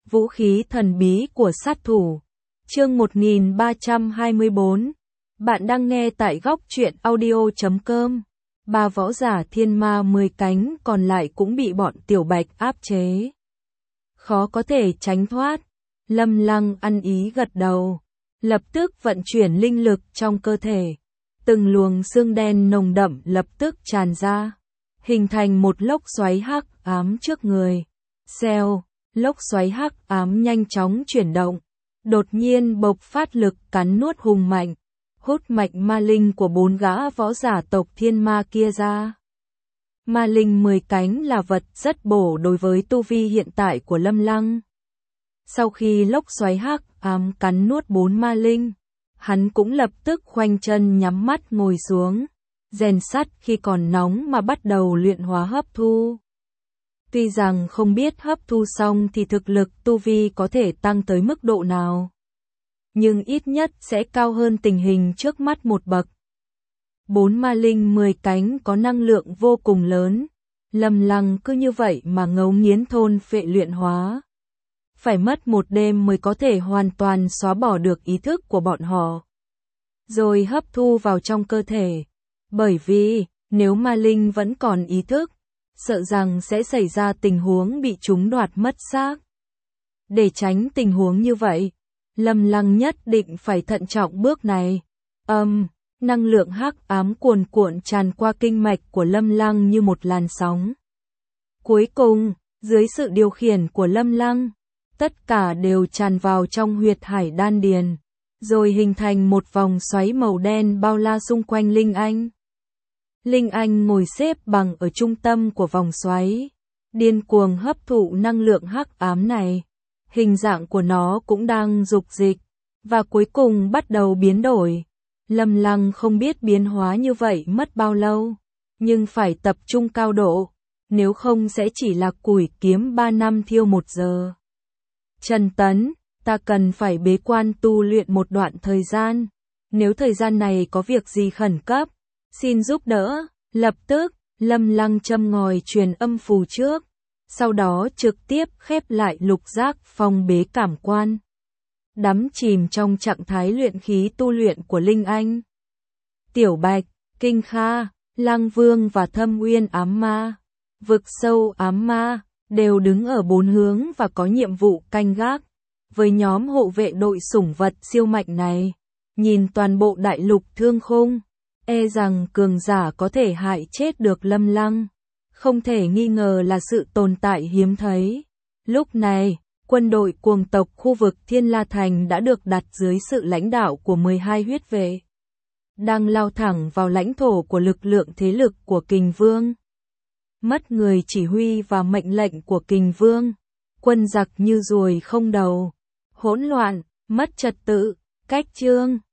Vũ khí thần bí của sát thủ. Chương 1324. Bạn đang nghe tại góc truyện audio.com. Ba võ giả thiên ma 10 cánh còn lại cũng bị bọn Tiểu Bạch áp chế. Khó có thể tránh thoát. Lâm Lăng ăn ý gật đầu. Lập tức vận chuyển linh lực trong cơ thể. Từng luồng xương đen nồng đậm lập tức tràn ra. Hình thành một lốc xoáy hắc ám trước người. Xèo. Lốc xoáy hắc ám nhanh chóng chuyển động, đột nhiên bộc phát lực cắn nuốt hùng mạnh, hút mạch ma linh của 4 gã võ giả tộc thiên ma kia ra. Ma linh 10 cánh là vật rất bổ đối với tu vi hiện tại của Lâm Lăng. Sau khi lốc xoáy hắc ám cắn nuốt 4 ma linh, hắn cũng lập tức khoanh chân nhắm mắt ngồi xuống, rèn sắt khi còn nóng mà bắt đầu luyện hóa hấp thu. Tuy rằng không biết hấp thu xong thì thực lực tu vi có thể tăng tới mức độ nào, nhưng ít nhất sẽ cao hơn tình hình trước mắt một bậc. 4 ma linh 10 cánh có năng lượng vô cùng lớn, Lâm Lăng cứ như vậy mà ngấu nghiến thôn phệ luyện hóa. Phải mất một đêm mới có thể hoàn toàn xóa bỏ được ý thức của bọn họ, rồi hấp thu vào trong cơ thể. Bởi vì, nếu ma linh vẫn còn ý thức, sợ rằng sẽ xảy ra tình huống bị chúng đoạt mất xác. Để tránh tình huống như vậy, Lâm Lăng nhất định phải thận trọng bước này. Năng lượng hắc ám cuồn cuộn tràn qua kinh mạch của Lâm Lăng như một làn sóng. Cuối cùng, dưới sự điều khiển của Lâm Lăng, tất cả đều tràn vào trong huyệt hải đan điền, rồi hình thành một vòng xoáy màu đen bao la xung quanh Linh Anh. Linh Anh ngồi xếp bằng ở trung tâm của vòng xoáy, điên cuồng hấp thụ năng lượng hắc ám này. Hình dạng của nó cũng đang dục dịch, và cuối cùng bắt đầu biến đổi. Lâm Lăng không biết biến hóa như vậy mất bao lâu, nhưng phải tập trung cao độ, nếu không sẽ chỉ là củi kiếm 3 năm thiêu 1 giờ. Trần Tấn, ta cần phải bế quan tu luyện một đoạn thời gian, nếu thời gian này có việc gì khẩn cấp, xin giúp đỡ. Lập tức, Lâm Lăng châm ngòi truyền âm phù trước, sau đó trực tiếp khép lại lục giác phong bế cảm quan, đắm chìm trong trạng thái luyện khí tu luyện của Linh Anh. Tiểu Bạch, Kinh Kha, Lăng Vương và Thâm Uyên ám ma, Vực Sâu ám ma, đều đứng ở 4 hướng và có nhiệm vụ canh gác. Với nhóm hộ vệ đội sủng vật siêu mạnh này, nhìn toàn bộ đại lục thương khung, e rằng cường giả có thể hại chết được Lâm Lăng, không thể nghi ngờ là sự tồn tại hiếm thấy. Lúc này, quân đội cuồng tộc khu vực Thiên La Thành đã được đặt dưới sự lãnh đạo của 12 huyết vệ, đang lao thẳng vào lãnh thổ của lực lượng thế lực của Kình Vương. Mất người chỉ huy và mệnh lệnh của Kình Vương, quân giặc như ruồi không đầu, hỗn loạn, mất trật tự, cách chương.